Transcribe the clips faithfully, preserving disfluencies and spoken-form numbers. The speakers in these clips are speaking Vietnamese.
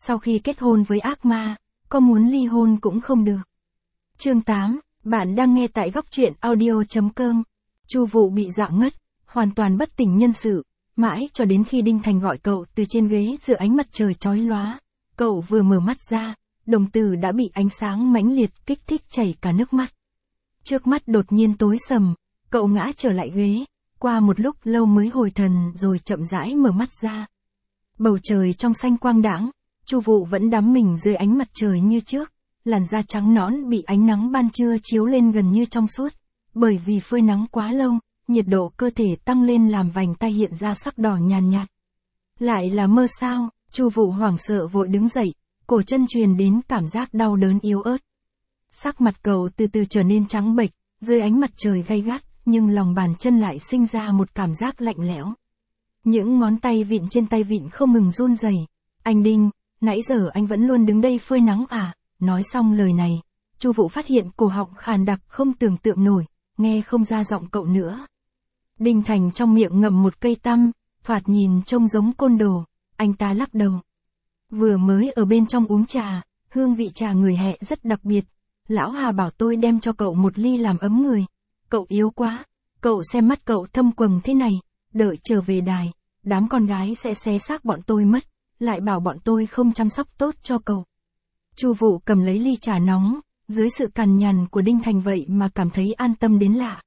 sau khi kết hôn với ác ma, có muốn ly hôn cũng không được. Chương tám, bạn đang nghe tại góc truyện audio chấm com. Chu Vụ bị dọa ngất, hoàn toàn bất tỉnh nhân sự, mãi cho đến khi Đinh Thành gọi cậu từ trên ghế giữa ánh mặt trời chói lóa. Cậu vừa mở mắt ra, đồng tử đã bị ánh sáng mãnh liệt kích thích chảy cả nước mắt. Trước mắt đột nhiên tối sầm, cậu ngã trở lại ghế, qua một lúc lâu mới hồi thần rồi chậm rãi mở mắt ra. Bầu trời trong xanh quang đãng, Chu Vụ vẫn đắm mình dưới ánh mặt trời như trước, làn da trắng nõn bị ánh nắng ban trưa chiếu lên gần như trong suốt, bởi vì phơi nắng quá lâu, nhiệt độ cơ thể tăng lên làm vành tai hiện ra sắc đỏ nhàn nhạt. Lại là mơ sao? Chu Vụ hoảng sợ vội đứng dậy, cổ chân truyền đến cảm giác đau đớn yếu ớt. Sắc mặt cậu từ từ trở nên trắng bệch, dưới ánh mặt trời gay gắt, nhưng lòng bàn chân lại sinh ra một cảm giác lạnh lẽo. Những ngón tay vịn trên tay vịn không ngừng run rẩy. Anh Đinh, nãy giờ anh vẫn luôn đứng đây phơi nắng à? Nói xong lời này, Chu Vụ phát hiện cổ họng khàn đặc không tưởng tượng nổi, nghe không ra giọng cậu nữa. Đinh Thành trong miệng ngậm một cây tăm, thoạt nhìn trông giống côn đồ, anh ta lắc đầu. Vừa mới ở bên trong uống trà, hương vị trà người hẹ rất đặc biệt, lão Hà bảo tôi đem cho cậu một ly làm ấm người. Cậu yếu quá, cậu xem mắt cậu thâm quầng thế này, đợi trở về đài, đám con gái sẽ xé xác bọn tôi mất, lại bảo bọn tôi không chăm sóc tốt cho cậu. Chu Vụ cầm lấy ly trà nóng, dưới sự cằn nhằn của Đinh Thành vậy mà cảm thấy an tâm đến lạ.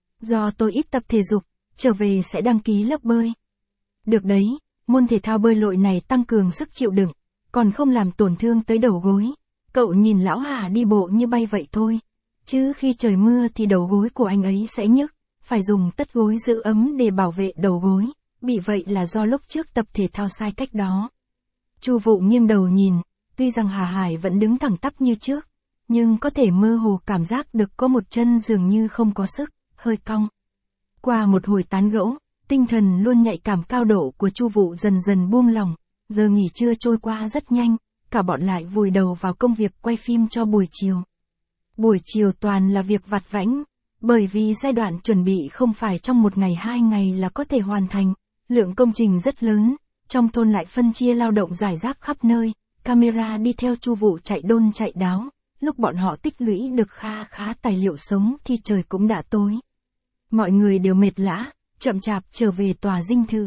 Do tôi ít tập thể dục, trở về sẽ đăng ký lớp bơi. Được đấy, môn thể thao bơi lội này tăng cường sức chịu đựng, còn không làm tổn thương tới đầu gối. Cậu nhìn lão Hà đi bộ như bay vậy thôi, chứ khi trời mưa thì đầu gối của anh ấy sẽ nhức, phải dùng tất gối giữ ấm để bảo vệ đầu gối, bị vậy là do lúc trước tập thể thao sai cách đó. Chu Vụ nghiêng đầu nhìn, tuy rằng Hà Hải vẫn đứng thẳng tắp như trước, nhưng có thể mơ hồ cảm giác được có một chân dường như không có sức, hơi cong. Qua một hồi tán gẫu, tinh thần luôn nhạy cảm cao độ của Chu Vụ dần dần buông lỏng, giờ nghỉ trưa trôi qua rất nhanh, cả bọn lại vùi đầu vào công việc quay phim cho buổi chiều. Buổi chiều toàn là việc vặt vãnh, bởi vì giai đoạn chuẩn bị không phải trong một ngày hai ngày là có thể hoàn thành, lượng công trình rất lớn, trong thôn lại phân chia lao động rải rác khắp nơi, camera đi theo Chu Vụ chạy đôn chạy đáo, lúc bọn họ tích lũy được kha khá tài liệu sống thì trời cũng đã tối. Mọi người đều mệt lã, chậm chạp trở về tòa dinh thự.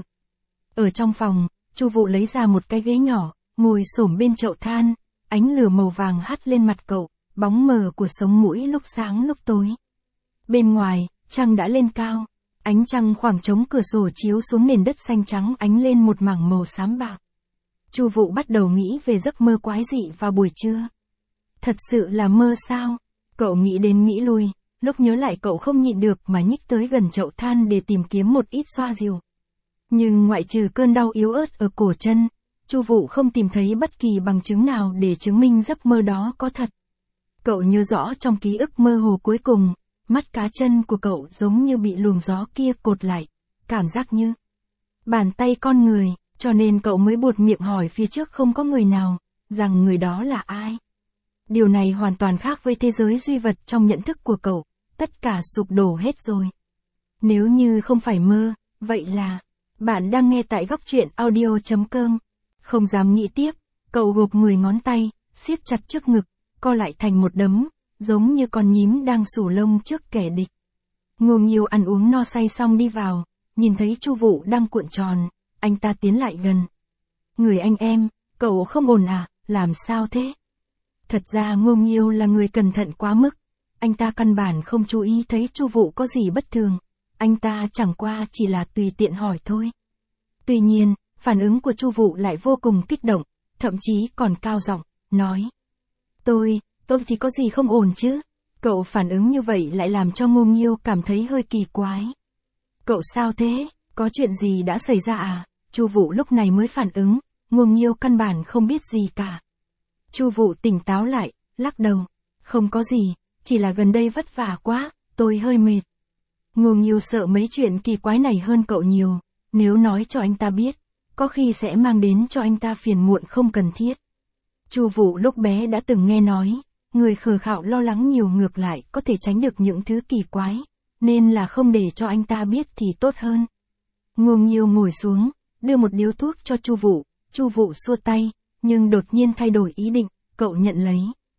Ở trong phòng, Chu Vụ lấy ra một cái ghế nhỏ, ngồi xổm bên chậu than, ánh lửa màu vàng hắt lên mặt cậu, bóng mờ của sống mũi lúc sáng lúc tối. Bên ngoài, trăng đã lên cao, ánh trăng khoảng trống cửa sổ chiếu xuống nền đất xanh trắng ánh lên một mảng màu xám bạc. Chu Vụ bắt đầu nghĩ về giấc mơ quái dị vào buổi trưa. Thật sự là mơ sao? Cậu nghĩ đến nghĩ lui, lúc nhớ lại cậu không nhịn được mà nhích tới gần chậu than để tìm kiếm một ít xoa dịu. Nhưng ngoại trừ cơn đau yếu ớt ở cổ chân, Chu Vụ không tìm thấy bất kỳ bằng chứng nào để chứng minh giấc mơ đó có thật. Cậu nhớ rõ trong ký ức mơ hồ cuối cùng, mắt cá chân của cậu giống như bị luồng gió kia cột lại, cảm giác như bàn tay con người, cho nên cậu mới buột miệng hỏi phía trước không có người nào, rằng người đó là ai. Điều này hoàn toàn khác với thế giới duy vật trong nhận thức của cậu, tất cả sụp đổ hết rồi. Nếu như không phải mơ, vậy là... Bạn đang nghe tại góc truyện audio chấm com. Không dám nghĩ tiếp, cậu gộp mười ngón tay, siết chặt trước ngực, co lại thành một đấm, giống như con nhím đang xù lông trước kẻ địch. Ngô Nghiêu ăn uống no say xong đi vào, nhìn thấy Chu Vụ đang cuộn tròn, anh ta tiến lại gần. Người anh em, cậu không ổn à, làm sao thế? Thật ra Ngô Nghiêu là người cẩn thận quá mức, anh ta căn bản không chú ý thấy Chu Vụ có gì bất thường. Anh ta chẳng qua chỉ là tùy tiện hỏi thôi. Tuy nhiên, phản ứng của Chu Vụ lại vô cùng kích động, thậm chí còn cao giọng, nói. Tôi, tôi thì có gì không ổn chứ? Cậu phản ứng như vậy lại làm cho Ngô Nghiêu cảm thấy hơi kỳ quái. Cậu sao thế? Có chuyện gì đã xảy ra à? Chu Vụ lúc này mới phản ứng, Ngô Nghiêu căn bản không biết gì cả. Chu Vụ tỉnh táo lại, lắc đầu. Không có gì, chỉ là gần đây vất vả quá, tôi hơi mệt. Ngô Nghiêu sợ mấy chuyện kỳ quái này hơn cậu nhiều, nếu nói cho anh ta biết, có khi sẽ mang đến cho anh ta phiền muộn không cần thiết. Chu Vụ lúc bé đã từng nghe nói, người khờ khạo lo lắng nhiều ngược lại có thể tránh được những thứ kỳ quái, nên là không để cho anh ta biết thì tốt hơn. Ngô Nghiêu ngồi xuống, đưa một điếu thuốc cho Chu Vụ, Chu Vụ xua tay, nhưng đột nhiên thay đổi ý định, cậu nhận lấy.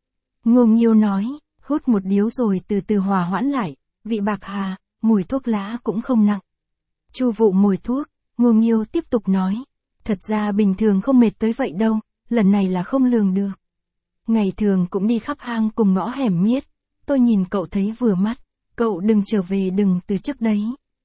Ngô Nghiêu nói, hút một điếu rồi từ từ hòa hoãn lại, vị bạc hà, mùi thuốc lá cũng không nặng. Chu Vụ mồi thuốc, Ngô Nghiêu tiếp tục nói, thật ra bình thường không mệt tới vậy đâu, lần này là không lường được. Ngày thường cũng đi khắp hang cùng ngõ hẻm miết, tôi nhìn cậu thấy vừa mắt, cậu đừng trở về đừng từ chức đấy.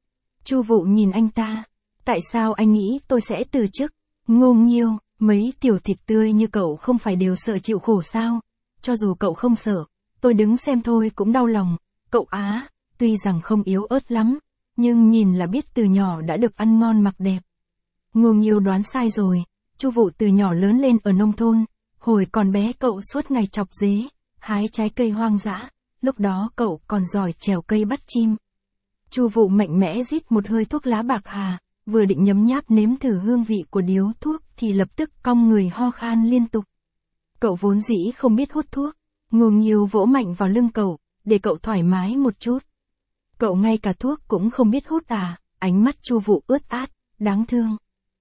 Chu Vụ nhìn anh ta, tại sao anh nghĩ tôi sẽ từ chức? Ngô Nghiêu, mấy tiểu thịt tươi như cậu không phải đều sợ chịu khổ sao? Cho dù cậu không sợ, tôi đứng xem thôi cũng đau lòng. Cậu á, tuy rằng không yếu ớt lắm, nhưng nhìn là biết từ nhỏ đã được ăn ngon mặc đẹp. Ngô Nghiêu đoán sai rồi, Chu Vụ từ nhỏ lớn lên ở nông thôn, hồi còn bé cậu suốt ngày chọc dế, hái trái cây hoang dã, lúc đó cậu còn giỏi trèo cây bắt chim. Chu Vụ mạnh mẽ rít một hơi thuốc lá bạc hà, vừa định nhấm nháp nếm thử hương vị của điếu thuốc thì lập tức cong người ho khan liên tục. Cậu vốn dĩ không biết hút thuốc, Ngô Nghiêu vỗ mạnh vào lưng cậu, để cậu thoải mái một chút. Cậu ngay cả thuốc cũng không biết hút à? Ánh mắt Chu Vụ ướt át, đáng thương.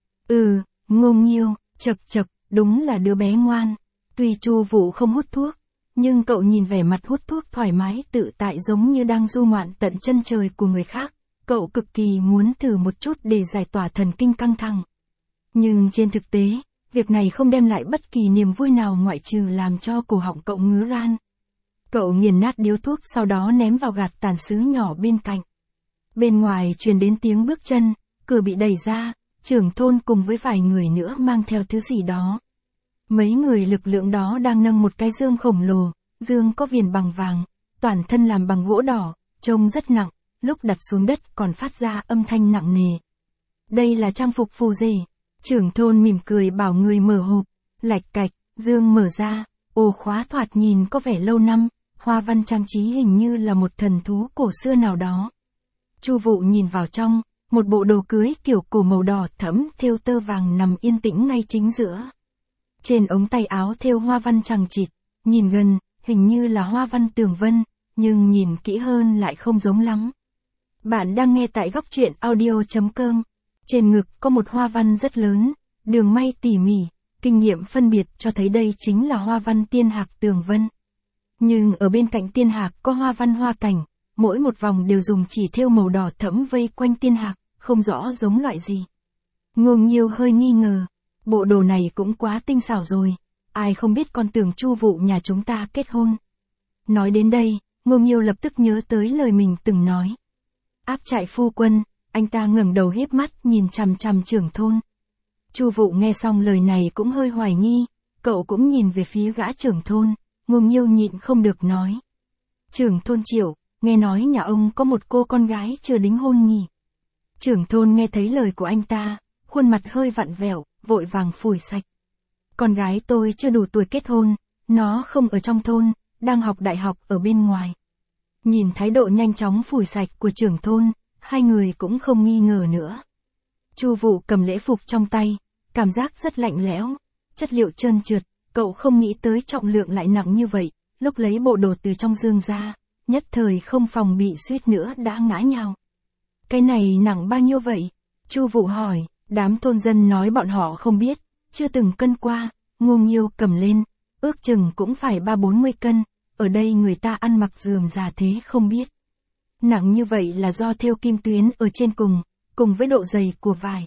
Ừ, Ngô Nghiêu, chậc chậc, đúng là đứa bé ngoan. Tuy Chu Vụ không hút thuốc, nhưng cậu nhìn vẻ mặt hút thuốc thoải mái tự tại giống như đang du ngoạn tận chân trời của người khác. Cậu cực kỳ muốn thử một chút để giải tỏa thần kinh căng thẳng. Nhưng trên thực tế, việc này không đem lại bất kỳ niềm vui nào ngoại trừ làm cho cổ họng cậu ngứa ran. Cậu nghiền nát điếu thuốc sau đó ném vào gạt tàn sứ nhỏ bên cạnh. Bên ngoài truyền đến tiếng bước chân, cửa bị đẩy ra, trưởng thôn cùng với vài người nữa mang theo thứ gì đó. Mấy người lực lượng đó đang nâng một cái dương khổng lồ, dương có viền bằng vàng, toàn thân làm bằng gỗ đỏ, trông rất nặng, lúc đặt xuống đất còn phát ra âm thanh nặng nề. Đây là trang phục phù rể. Trưởng thôn mỉm cười bảo người mở hộp, lạch cạch, dương mở ra, ồ khóa thoạt nhìn có vẻ lâu năm, hoa văn trang trí hình như là một thần thú cổ xưa nào đó. Chu Vụ nhìn vào trong, một bộ đồ cưới kiểu cổ màu đỏ thẫm thêu tơ vàng nằm yên tĩnh ngay chính giữa. Trên ống tay áo thêu hoa văn chằng chịt, nhìn gần, hình như là hoa văn tường vân, nhưng nhìn kỹ hơn lại không giống lắm. Bạn đang nghe tại góc truyện audio chấm com. Trên ngực có một hoa văn rất lớn, đường may tỉ mỉ, kinh nghiệm phân biệt cho thấy đây chính là hoa văn tiên hạc tường vân. Nhưng ở bên cạnh tiên hạc có hoa văn hoa cảnh, mỗi một vòng đều dùng chỉ thêu màu đỏ thẫm vây quanh tiên hạc, không rõ giống loại gì. Ngô Nghiêu hơi nghi ngờ, bộ đồ này cũng quá tinh xảo rồi, ai không biết con tưởng Chu Vụ nhà chúng ta kết hôn. Nói đến đây, Ngô Nghiêu lập tức nhớ tới lời mình từng nói. Áp trại phu quân. Anh ta ngẩng đầu hiếp mắt nhìn chằm chằm trưởng thôn. Chu Vụ nghe xong lời này cũng hơi hoài nghi, cậu cũng nhìn về phía gã trưởng thôn, Ngô Nghiêu nhịn không được nói. Trưởng thôn Triệu, nghe nói nhà ông có một cô con gái chưa đính hôn nhỉ. Trưởng thôn nghe thấy lời của anh ta, khuôn mặt hơi vặn vẹo, vội vàng phủi sạch. Con gái tôi chưa đủ tuổi kết hôn, nó không ở trong thôn, đang học đại học ở bên ngoài. Nhìn thái độ nhanh chóng phủi sạch của trưởng thôn, hai người cũng không nghi ngờ nữa. Chu Vụ cầm lễ phục trong tay, cảm giác rất lạnh lẽo, chất liệu trơn trượt, cậu không nghĩ tới trọng lượng lại nặng như vậy, lúc lấy bộ đồ từ trong dương ra, nhất thời không phòng bị suýt nữa đã ngã nhào. Cái này nặng bao nhiêu vậy? Chu Vụ hỏi, đám thôn dân nói bọn họ không biết, chưa từng cân qua, Ngô Nghiêu cầm lên, ước chừng cũng phải ba bốn mươi cân, ở đây người ta ăn mặc rườm rà thế không biết. Nặng như vậy là do thêu kim tuyến ở trên cùng, cùng với độ dày của vải.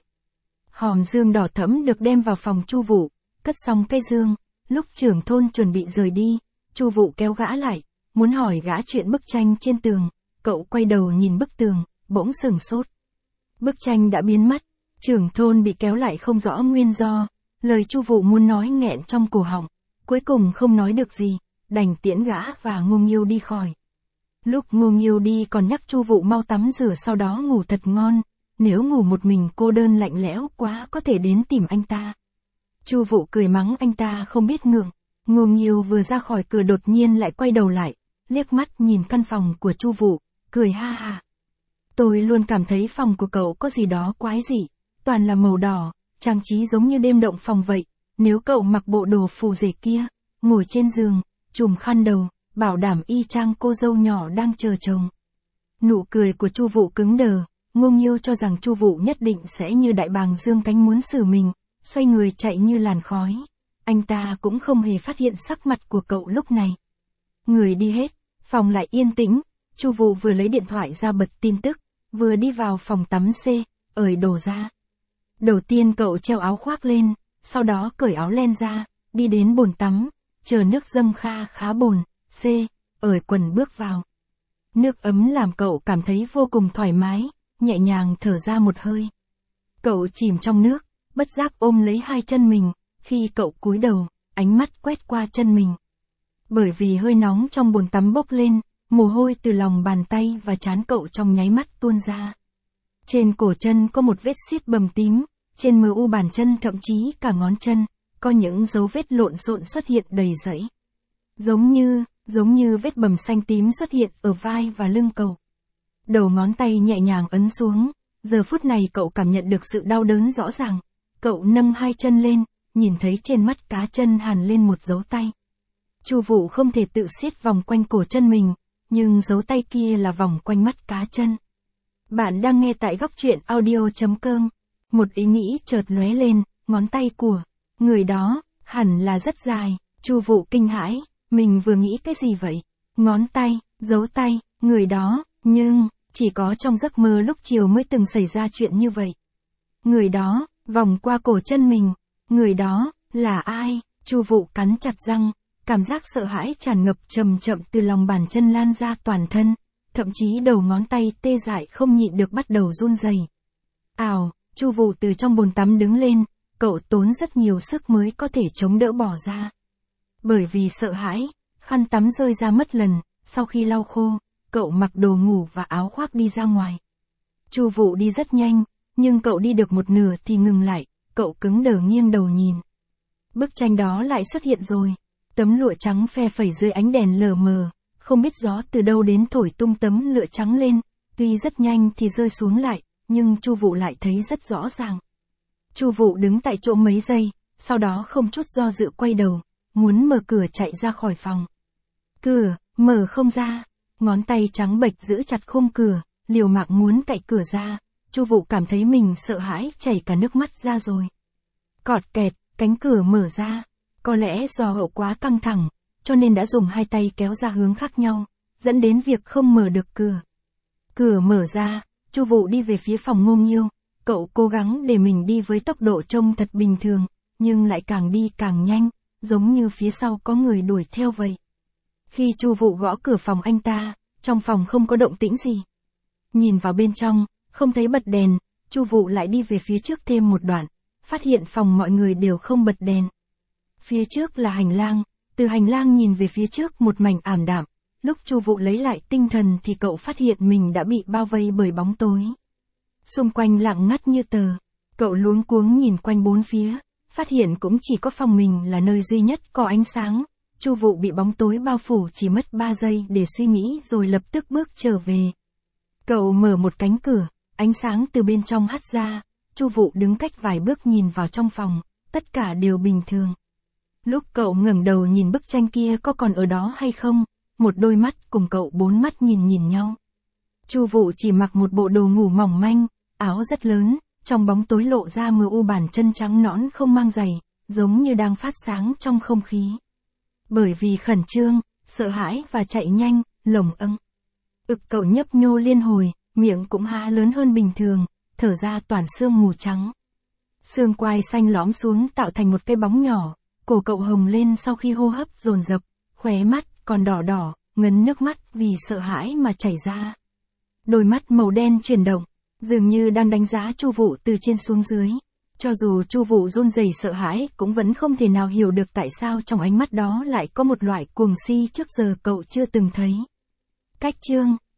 Hòm dương đỏ thẫm được đem vào phòng Chu Vụ, cất xong cây dương, lúc trưởng thôn chuẩn bị rời đi, Chu Vụ kéo gã lại, muốn hỏi gã chuyện bức tranh trên tường, cậu quay đầu nhìn bức tường, bỗng sửng sốt. Bức tranh đã biến mất, trưởng thôn bị kéo lại không rõ nguyên do, lời Chu Vụ muốn nói nghẹn trong cổ họng, cuối cùng không nói được gì, đành tiễn gã và Ngô Nghiêu đi khỏi. Lúc Ngô Nghiêu đi còn nhắc Chu Vụ mau tắm rửa sau đó ngủ thật ngon, nếu ngủ một mình cô đơn lạnh lẽo quá có thể đến tìm anh ta. Chu Vụ cười mắng anh ta không biết ngượng, Ngô Nghiêu vừa ra khỏi cửa đột nhiên lại quay đầu lại, liếc mắt nhìn căn phòng của Chu Vụ, cười ha ha. Tôi luôn cảm thấy phòng của cậu có gì đó quái dị, toàn là màu đỏ, trang trí giống như đêm động phòng vậy, nếu cậu mặc bộ đồ phù rể kia, ngồi trên giường, trùm khăn đầu, bảo đảm y chang cô dâu nhỏ đang chờ chồng. Nụ cười của Chu Vụ cứng đờ, Ngô Nghiêu cho rằng Chu Vụ nhất định sẽ như đại bàng dương cánh muốn xử mình, xoay người chạy như làn khói. anh ta cũng không hề phát hiện sắc mặt của cậu lúc này. Người đi hết, phòng lại yên tĩnh, Chu Vũ vừa lấy điện thoại ra bật tin tức, vừa đi vào phòng tắm C, ởi đồ ra. Đầu tiên cậu treo áo khoác lên, sau đó cởi áo len ra, đi đến bồn tắm, chờ nước dâng kha khá bồn, C, ởi quần bước vào. Nước ấm làm cậu cảm thấy vô cùng thoải mái, nhẹ nhàng thở ra một hơi. Cậu chìm trong nước, bất giác ôm lấy hai chân mình, khi cậu cúi đầu, ánh mắt quét qua chân mình. Bởi vì hơi nóng trong bồn tắm bốc lên, mồ hôi từ lòng bàn tay và trán cậu trong nháy mắt tuôn ra. Trên cổ chân có một vết xiết bầm tím, trên mờ u bàn chân thậm chí cả ngón chân, có những dấu vết lộn xộn xuất hiện đầy rẫy. Giống như, giống như vết bầm xanh tím xuất hiện ở vai và lưng cậu. Đầu ngón tay nhẹ nhàng ấn xuống, giờ phút này cậu cảm nhận được sự đau đớn rõ ràng. Cậu nâng hai chân lên, nhìn thấy trên mắt cá chân hằn lên một dấu tay. Chu Vũ không thể tự siết vòng quanh cổ chân mình, nhưng dấu tay kia là vòng quanh mắt cá chân. Bạn đang nghe tại góc truyện audio chấm com. Một ý nghĩ chợt lóe lên, ngón tay của người đó hẳn là rất dài. Chu Vũ kinh hãi, mình vừa nghĩ cái gì vậy? Ngón tay, dấu tay, người đó, nhưng chỉ có trong giấc mơ lúc chiều mới từng xảy ra chuyện như vậy. Người đó vòng qua cổ chân mình, người đó là ai? Chu Vũ cắn chặt răng, cảm giác sợ hãi tràn ngập chậm chậm từ lòng bàn chân lan ra toàn thân, thậm chí đầu ngón tay tê dại không nhịn được bắt đầu run rẩy. Ào, Chu Vũ từ trong bồn tắm đứng lên, cậu tốn rất nhiều sức mới có thể chống đỡ bỏ ra. Bởi vì sợ hãi, khăn tắm rơi ra mất lần, sau khi lau khô, cậu mặc đồ ngủ và áo khoác đi ra ngoài. Chu Vũ đi rất nhanh, nhưng cậu đi được một nửa thì ngừng lại, cậu cứng đờ nghiêng đầu nhìn. Bức tranh đó lại xuất hiện rồi. Tấm lụa trắng phe phẩy dưới ánh đèn lờ mờ, không biết gió từ đâu đến thổi tung tấm lụa trắng lên, tuy rất nhanh thì rơi xuống lại, nhưng Chu Vũ lại thấy rất rõ ràng. Chu Vũ đứng tại chỗ mấy giây, sau đó không chút do dự quay đầu, muốn mở cửa chạy ra khỏi phòng. Cửa, mở không ra, ngón tay trắng bệch giữ chặt khung cửa, liều mạng muốn cạy cửa ra, Chu Vũ cảm thấy mình sợ hãi chảy cả nước mắt ra rồi. Cọt kẹt, cánh cửa mở ra. Có lẽ do hậu quá căng thẳng, cho nên đã dùng hai tay kéo ra hướng khác nhau, dẫn đến việc không mở được cửa. Cửa mở ra, Chu Vũ đi về phía phòng Ngô Nghiêu, cậu cố gắng để mình đi với tốc độ trông thật bình thường, nhưng lại càng đi càng nhanh, giống như phía sau có người đuổi theo vậy. Khi Chu Vũ gõ cửa phòng anh ta, trong phòng không có động tĩnh gì. Nhìn vào bên trong, không thấy bật đèn, Chu Vũ lại đi về phía trước thêm một đoạn, phát hiện phòng mọi người đều không bật đèn. Phía trước là hành lang, từ hành lang nhìn về phía trước một mảnh ảm đạm, lúc Chu Vũ lấy lại tinh thần thì cậu phát hiện mình đã bị bao vây bởi bóng tối. Xung quanh lặng ngắt như tờ, cậu luống cuống nhìn quanh bốn phía, phát hiện cũng chỉ có phòng mình là nơi duy nhất có ánh sáng. Chu Vũ bị bóng tối bao phủ chỉ mất ba giây để suy nghĩ rồi lập tức bước trở về. Cậu mở một cánh cửa, ánh sáng từ bên trong hắt ra, Chu Vũ đứng cách vài bước nhìn vào trong phòng, tất cả đều bình thường. Lúc cậu ngẩng đầu nhìn bức tranh kia có còn ở đó hay không, một đôi mắt cùng cậu bốn mắt nhìn nhìn nhau. Chu Vũ chỉ mặc một bộ đồ ngủ mỏng manh, áo rất lớn, trong bóng tối lộ ra mờ u bàn chân trắng nõn không mang giày, giống như đang phát sáng trong không khí. Bởi vì khẩn trương, sợ hãi và chạy nhanh, lồng âng. Ực cậu nhấp nhô liên hồi, miệng cũng há lớn hơn bình thường, thở ra toàn sương mù trắng. Xương quai xanh lõm xuống tạo thành một cái bóng nhỏ, cổ cậu hồng lên sau khi hô hấp dồn dập, khóe mắt còn đỏ đỏ, ngấn nước mắt vì sợ hãi mà chảy ra. Đôi mắt màu đen chuyển động, dường như đang đánh giá Chu Vũ từ trên xuống dưới. Cho dù Chu Vũ run rẩy sợ hãi cũng vẫn không thể nào hiểu được tại sao trong ánh mắt đó lại có một loại cuồng si trước giờ cậu chưa từng thấy. Cách chương